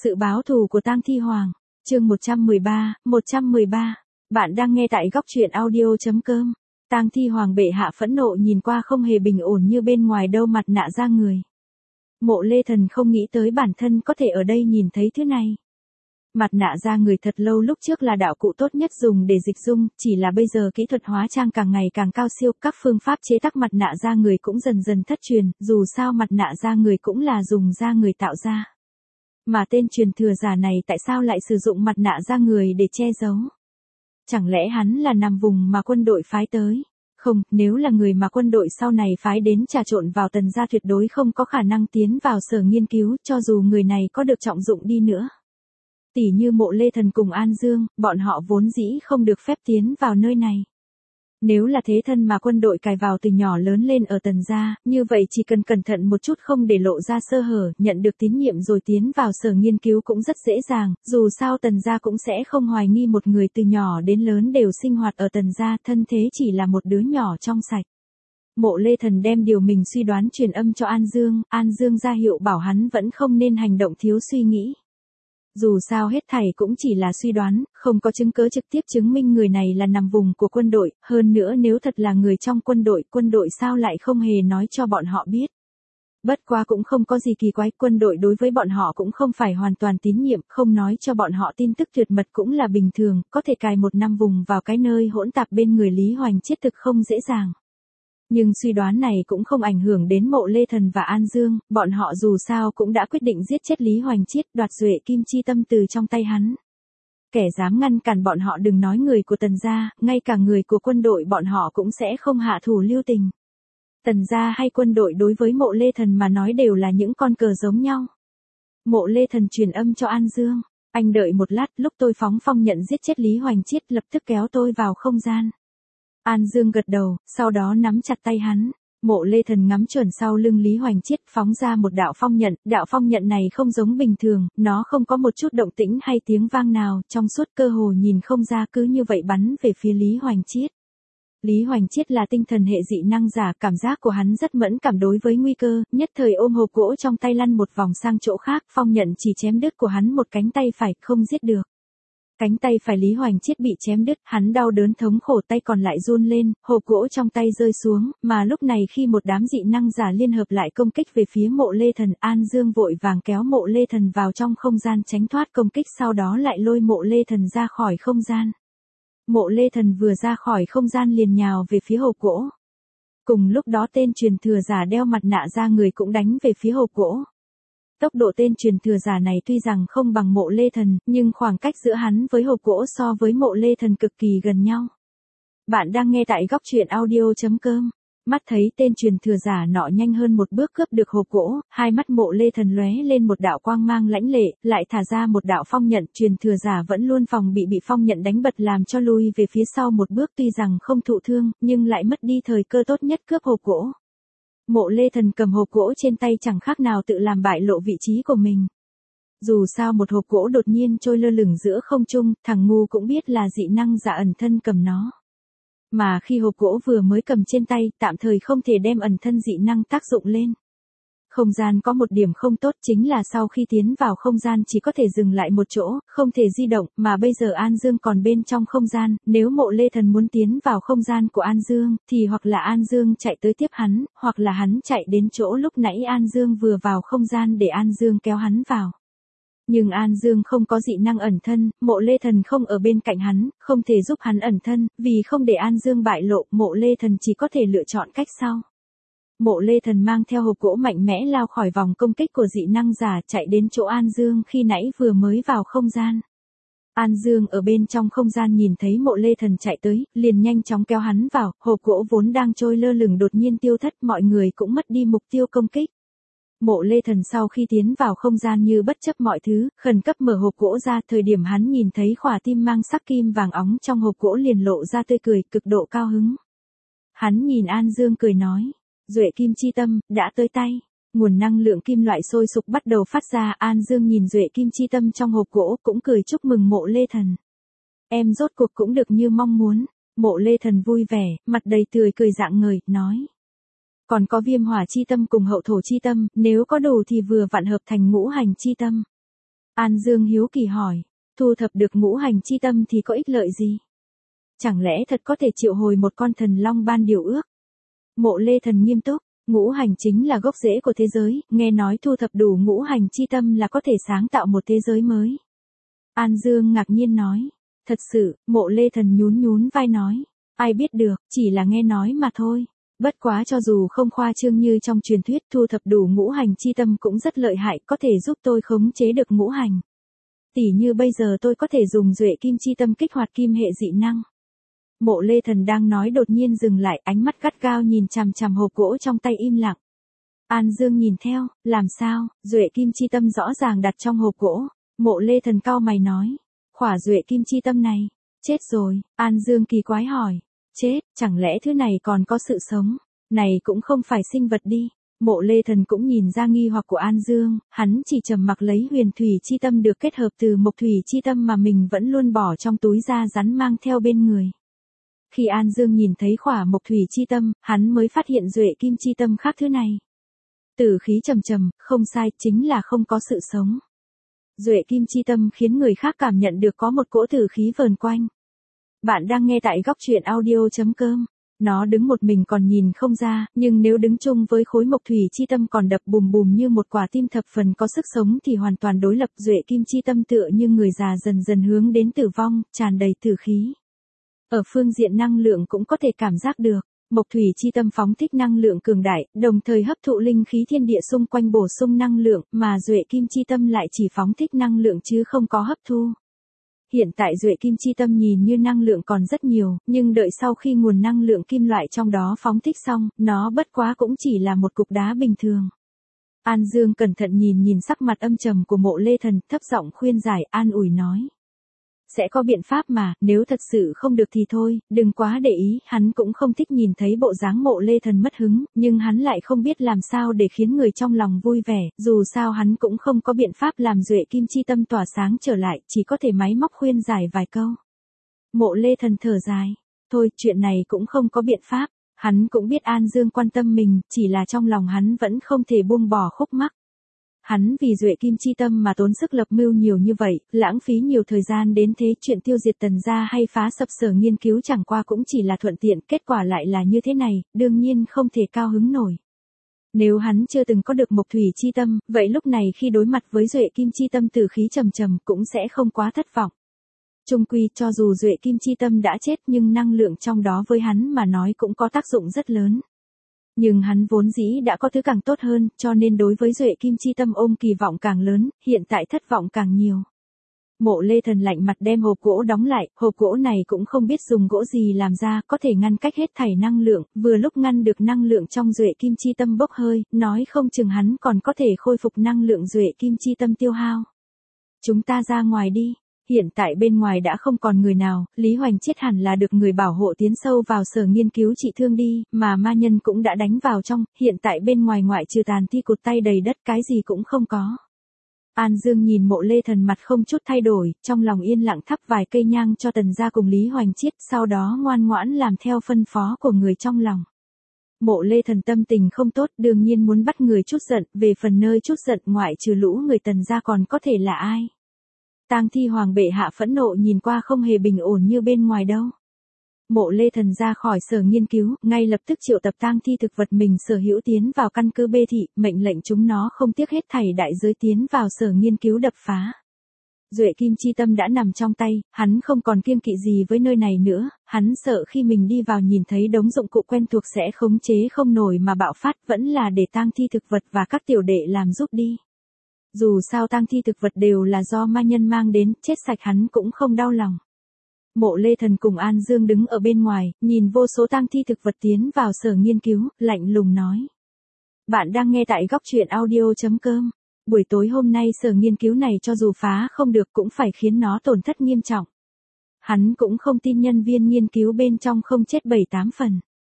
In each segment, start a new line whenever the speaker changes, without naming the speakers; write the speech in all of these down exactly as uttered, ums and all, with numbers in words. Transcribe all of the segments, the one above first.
Sự báo thù của Tang Thi Hoàng, chương một trăm mười ba, một trăm mười ba. Bạn đang nghe tại góc truyện audio chấm com. Tang Thi Hoàng bệ hạ phẫn nộ nhìn qua không hề bình ổn như bên ngoài đâu, mặt nạ ra người. Mộ Lê Thần không nghĩ tới bản thân có thể ở đây nhìn thấy thứ này. Mặt nạ ra người thật lâu lúc trước là đạo cụ tốt nhất dùng để dịch dung, chỉ là bây giờ kỹ thuật hóa trang càng ngày càng cao siêu, các phương pháp chế tác mặt nạ da người cũng dần dần thất truyền, dù sao mặt nạ da người cũng là dùng da người tạo ra. Mà tên truyền thừa giả này tại sao lại sử dụng mặt nạ da người để che giấu? Chẳng lẽ hắn là nằm vùng mà quân đội phái tới? Không, nếu là người mà quân đội sau này phái đến trà trộn vào Tần gia tuyệt đối không có khả năng tiến vào sở nghiên cứu, cho dù người này có được trọng dụng đi nữa. Tỷ như Mộ Lê Thần cùng An Dương, bọn họ vốn dĩ không được phép tiến vào nơi này. Nếu là thế thân mà quân đội cài vào từ nhỏ lớn lên ở Tần gia, như vậy chỉ cần cẩn thận một chút không để lộ ra sơ hở, nhận được tín nhiệm rồi tiến vào sở nghiên cứu cũng rất dễ dàng, dù sao Tần gia cũng sẽ không hoài nghi một người từ nhỏ đến lớn đều sinh hoạt ở Tần gia, thân thế chỉ là một đứa nhỏ trong sạch. Mộ Lê Thần đem điều mình suy đoán truyền âm cho An Dương, An Dương ra hiệu bảo hắn vẫn không nên hành động thiếu suy nghĩ. Dù sao hết thảy cũng chỉ là suy đoán, không có chứng cứ trực tiếp chứng minh người này là nằm vùng của quân đội, hơn nữa nếu thật là người trong quân đội, quân đội sao lại không hề nói cho bọn họ biết. Bất quá cũng không có gì kỳ quái, quân đội đối với bọn họ cũng không phải hoàn toàn tín nhiệm, không nói cho bọn họ tin tức tuyệt mật cũng là bình thường, có thể cài một nằm vùng vào cái nơi hỗn tạp bên người Lý Hoành Chiết thực không dễ dàng. Nhưng suy đoán này cũng không ảnh hưởng đến Mộ Lê Thần và An Dương, bọn họ dù sao cũng đã quyết định giết chết Lý Hoành Chiết, đoạt Duệ Kim Chi Tâm từ trong tay hắn. Kẻ dám ngăn cản bọn họ đừng nói người của Tần gia, ngay cả người của quân đội bọn họ cũng sẽ không hạ thủ lưu tình. Tần gia hay quân đội đối với Mộ Lê Thần mà nói đều là những con cờ giống nhau. Mộ Lê Thần truyền âm cho An Dương, anh đợi một lát, lúc tôi phóng phong nhận giết chết Lý Hoành Chiết lập tức kéo tôi vào không gian. An Dương gật đầu, sau đó nắm chặt tay hắn. Mộ Lê Thần ngắm chuẩn sau lưng Lý Hoành Chiết phóng ra một đạo phong nhận, đạo phong nhận này không giống bình thường, nó không có một chút động tĩnh hay tiếng vang nào, trong suốt cơ hồ nhìn không ra cứ như vậy bắn về phía Lý Hoành Chiết. Lý Hoành Chiết là tinh thần hệ dị năng giả, cảm giác của hắn rất mẫn cảm đối với nguy cơ, nhất thời ôm hộp gỗ trong tay lăn một vòng sang chỗ khác, phong nhận chỉ chém đứt của hắn một cánh tay phải, không giết được. Cánh tay phải Lý Hoành Chiết bị chém đứt, hắn đau đớn thống khổ, tay còn lại run lên, hộp gỗ trong tay rơi xuống, mà lúc này khi một đám dị năng giả liên hợp lại công kích về phía Mộ Lê Thần, An Dương vội vàng kéo Mộ Lê Thần vào trong không gian tránh thoát công kích, sau đó lại lôi Mộ Lê Thần ra khỏi không gian. Mộ Lê Thần vừa ra khỏi không gian liền nhào về phía hộp gỗ. Cùng lúc đó tên truyền thừa giả đeo mặt nạ ra người cũng đánh về phía hộp gỗ. Tốc độ tên truyền thừa giả này tuy rằng không bằng Mộ Lê Thần, nhưng khoảng cách giữa hắn với hộp gỗ so với Mộ Lê Thần cực kỳ gần nhau. Bạn đang nghe tại góc truyện audio chấm com. Mắt thấy tên truyền thừa giả nọ nhanh hơn một bước cướp được hộp gỗ, hai mắt Mộ Lê Thần lóe lên một đạo quang mang lãnh lệ, lại thả ra một đạo phong nhận, truyền thừa giả vẫn luôn phòng bị bị phong nhận đánh bật làm cho lui về phía sau một bước, tuy rằng không thụ thương, nhưng lại mất đi thời cơ tốt nhất cướp hộp gỗ. Mộ Lê Thần cầm hộp gỗ trên tay chẳng khác nào tự làm bại lộ vị trí của mình. Dù sao một hộp gỗ đột nhiên trôi lơ lửng giữa không trung, thằng ngu cũng biết là dị năng giả ẩn thân cầm nó. Mà khi hộp gỗ vừa mới cầm trên tay, tạm thời không thể đem ẩn thân dị năng tác dụng lên. Không gian có một điểm không tốt chính là sau khi tiến vào không gian chỉ có thể dừng lại một chỗ, không thể di động, mà bây giờ An Dương còn bên trong không gian, nếu Mộ Lê Thần muốn tiến vào không gian của An Dương, thì hoặc là An Dương chạy tới tiếp hắn, hoặc là hắn chạy đến chỗ lúc nãy An Dương vừa vào không gian để An Dương kéo hắn vào. Nhưng An Dương không có dị năng ẩn thân, Mộ Lê Thần không ở bên cạnh hắn, không thể giúp hắn ẩn thân, vì không để An Dương bại lộ, Mộ Lê Thần chỉ có thể lựa chọn cách sau. Mộ Lê Thần mang theo hộp gỗ mạnh mẽ lao khỏi vòng công kích của dị năng giả, chạy đến chỗ An Dương khi nãy vừa mới vào không gian. An Dương ở bên trong không gian nhìn thấy Mộ Lê Thần chạy tới, liền nhanh chóng kéo hắn vào, hộp gỗ vốn đang trôi lơ lửng đột nhiên tiêu thất, mọi người cũng mất đi mục tiêu công kích. Mộ Lê Thần sau khi tiến vào không gian như bất chấp mọi thứ, khẩn cấp mở hộp gỗ ra, thời điểm hắn nhìn thấy khỏa tim mang sắc kim vàng óng trong hộp gỗ liền lộ ra tươi cười, cực độ cao hứng. Hắn nhìn An Dương cười nói, Duệ Kim Chi Tâm, đã tới tay. Nguồn năng lượng kim loại sôi sục bắt đầu phát ra, An Dương nhìn Duệ Kim Chi Tâm trong hộp gỗ cũng cười chúc mừng Mộ Lê Thần. Em rốt cuộc cũng được như mong muốn. Mộ Lê Thần vui vẻ, mặt đầy tươi cười rạng ngời, nói. Còn có Viêm Hỏa Chi Tâm cùng Hậu Thổ Chi Tâm, nếu có đủ thì vừa vặn hợp thành Ngũ Hành Chi Tâm. An Dương hiếu kỳ hỏi, thu thập được ngũ hành chi tâm thì có ích lợi gì? Chẳng lẽ thật có thể triệu hồi một con thần long ban điều ước? Mộ Lê Thần nghiêm túc, ngũ hành chính là gốc rễ của thế giới, nghe nói thu thập đủ ngũ hành chi tâm là có thể sáng tạo một thế giới mới. An Dương ngạc nhiên nói, thật sự, Mộ Lê Thần nhún nhún vai nói, ai biết được, chỉ là nghe nói mà thôi. Bất quá cho dù không khoa trương như trong truyền thuyết, thu thập đủ ngũ hành chi tâm cũng rất lợi hại, có thể giúp tôi khống chế được ngũ hành. Tỉ như bây giờ tôi có thể dùng duệ kim chi tâm kích hoạt kim hệ dị năng. Mộ Lê Thần đang nói đột nhiên dừng lại, ánh mắt gắt gao nhìn chằm chằm hộp gỗ trong tay im lặng. An Dương nhìn theo, làm sao, duệ kim chi tâm rõ ràng đặt trong hộp gỗ. Mộ Lê Thần cau mày nói, khỏa duệ kim chi tâm này, chết rồi. An Dương kỳ quái hỏi, chết, chẳng lẽ thứ này còn có sự sống? Này cũng không phải sinh vật đi. Mộ Lê Thần cũng nhìn ra nghi hoặc của An Dương, hắn chỉ trầm mặc lấy huyền thủy chi tâm được kết hợp từ mộc thủy chi tâm mà mình vẫn luôn bỏ trong túi da rắn mang theo bên người. Khi An Dương nhìn thấy khỏa mộc thủy chi tâm, hắn mới phát hiện duệ kim chi tâm khác thứ này. Tử khí trầm trầm, không sai, chính là không có sự sống. Duệ kim chi tâm khiến người khác cảm nhận được có một cỗ tử khí vờn quanh. Bạn đang nghe tại góc truyện audio chấm com. Nó đứng một mình còn nhìn không ra, nhưng nếu đứng chung với khối mộc thủy chi tâm còn đập bùm bùm như một quả tim thập phần có sức sống thì hoàn toàn đối lập. Duệ kim chi tâm tựa như người già dần dần hướng đến tử vong, tràn đầy tử khí. Ở phương diện năng lượng cũng có thể cảm giác được, mộc thủy chi tâm phóng thích năng lượng cường đại, đồng thời hấp thụ linh khí thiên địa xung quanh bổ sung năng lượng, mà duệ kim chi tâm lại chỉ phóng thích năng lượng chứ không có hấp thu. Hiện tại duệ kim chi tâm nhìn như năng lượng còn rất nhiều, nhưng đợi sau khi nguồn năng lượng kim loại trong đó phóng thích xong, nó bất quá cũng chỉ là một cục đá bình thường. An Dương cẩn thận nhìn nhìn sắc mặt âm trầm của Mộ Lê Thần, thấp giọng khuyên giải, an ủi nói. Sẽ có biện pháp mà, nếu thật sự không được thì thôi, đừng quá để ý. Hắn cũng không thích nhìn thấy bộ dáng Mộ Lê Thần mất hứng, nhưng hắn lại không biết làm sao để khiến người trong lòng vui vẻ, dù sao hắn cũng không có biện pháp làm duệ kim chi tâm tỏa sáng trở lại, chỉ có thể máy móc khuyên giải vài câu. Mộ Lê Thần thở dài, thôi, chuyện này cũng không có biện pháp. Hắn cũng biết An Dương quan tâm mình, chỉ là trong lòng hắn vẫn không thể buông bỏ khúc mắc. Hắn vì duệ kim chi tâm mà tốn sức lập mưu nhiều như vậy, lãng phí nhiều thời gian đến thế, chuyện tiêu diệt Tần gia hay phá sập sở nghiên cứu chẳng qua cũng chỉ là thuận tiện, kết quả lại là như thế này, đương nhiên không thể cao hứng nổi. Nếu hắn chưa từng có được mộc thủy chi tâm, vậy lúc này khi đối mặt với duệ kim chi tâm tử khí trầm trầm cũng sẽ không quá thất vọng. Chung quy, cho dù duệ kim chi tâm đã chết nhưng năng lượng trong đó với hắn mà nói cũng có tác dụng rất lớn. Nhưng hắn vốn dĩ đã có thứ càng tốt hơn, cho nên đối với duệ kim chi tâm ôm kỳ vọng càng lớn, hiện tại thất vọng càng nhiều. Mộ Lê Thần lạnh mặt đem hộp gỗ đóng lại, hộp gỗ này cũng không biết dùng gỗ gì làm ra, có thể ngăn cách hết thảy năng lượng, vừa lúc ngăn được năng lượng trong duệ kim chi tâm bốc hơi, nói không chừng hắn còn có thể khôi phục năng lượng duệ kim chi tâm tiêu hao. Chúng ta ra ngoài đi. Hiện tại bên ngoài đã không còn người nào, Lý Hoành chết hẳn là được người bảo hộ tiến sâu vào sở nghiên cứu trị thương đi, mà ma nhân cũng đã đánh vào trong, hiện tại bên ngoài ngoại trừ tàn thi cụt tay đầy đất cái gì cũng không có. An Dương nhìn Mộ Lê Thần mặt không chút thay đổi, trong lòng yên lặng thắp vài cây nhang cho Tần gia cùng Lý Hoành chết, sau đó ngoan ngoãn làm theo phân phó của người trong lòng. Mộ Lê Thần tâm tình không tốt, đương nhiên muốn bắt người chút giận, về phần nơi chút giận ngoại trừ lũ người Tần gia còn có thể là ai. Tang Thi Hoàng bệ hạ phẫn nộ nhìn qua không hề bình ổn như bên ngoài đâu. Mộ Lê Thần ra khỏi sở nghiên cứu, ngay lập tức triệu tập tang thi thực vật mình sở hữu tiến vào căn cứ Bê thị, mệnh lệnh chúng nó không tiếc hết thảy đại giới tiến vào sở nghiên cứu đập phá. Duệ kim chi tâm đã nằm trong tay, hắn không còn kiêng kỵ gì với nơi này nữa, hắn sợ khi mình đi vào nhìn thấy đống dụng cụ quen thuộc sẽ khống chế không nổi mà bạo phát, vẫn là để tang thi thực vật và các tiểu đệ làm giúp đi. Dù sao tang thi thực vật đều là do ma nhân mang đến, chết sạch hắn cũng không đau lòng. Mộ Lê Thần cùng An Dương đứng ở bên ngoài, nhìn vô số tang thi thực vật tiến vào sở nghiên cứu, lạnh lùng nói. Bạn đang nghe tại góc truyện audio chấm com. Buổi tối hôm nay sở nghiên cứu này cho dù phá không được cũng phải khiến nó tổn thất nghiêm trọng. Hắn cũng không tin nhân viên nghiên cứu bên trong không chết bảy tám phần.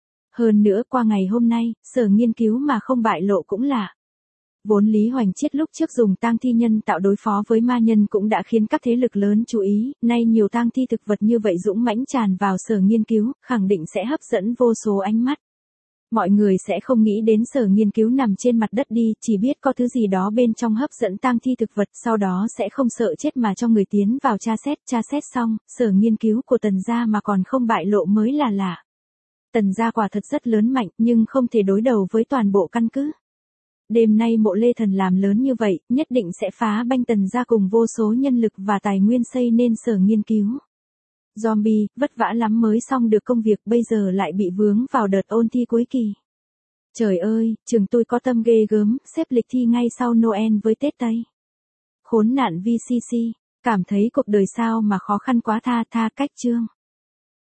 Hơn nữa qua ngày hôm nay, sở nghiên cứu mà không bại lộ cũng lạ. Vốn Lý Hoành Chiết lúc trước dùng tang thi nhân tạo đối phó với ma nhân cũng đã khiến các thế lực lớn chú ý, nay nhiều tang thi thực vật như vậy dũng mãnh tràn vào sở nghiên cứu, khẳng định sẽ hấp dẫn vô số ánh mắt. Mọi người sẽ không nghĩ đến sở nghiên cứu nằm trên mặt đất đi, chỉ biết có thứ gì đó bên trong hấp dẫn tang thi thực vật, sau đó sẽ không sợ chết mà cho người tiến vào tra xét, tra xét xong, sở nghiên cứu của Tần gia mà còn không bại lộ mới là lạ. Tần gia quả thật rất lớn mạnh, nhưng không thể đối đầu với toàn bộ căn cứ. Đêm nay Mộ Lê Thần làm lớn như vậy, nhất định sẽ phá banh Tần gia cùng vô số nhân lực và tài nguyên xây nên sở nghiên cứu. Zombie, vất vả lắm mới xong được công việc, bây giờ lại bị vướng vào đợt ôn thi cuối kỳ. Trời ơi, trường tôi có tâm ghê gớm, xếp lịch thi ngay sau Noel với Tết Tây. Khốn nạn vê xê xê, cảm thấy cuộc đời sao mà khó khăn quá, tha tha cách chương.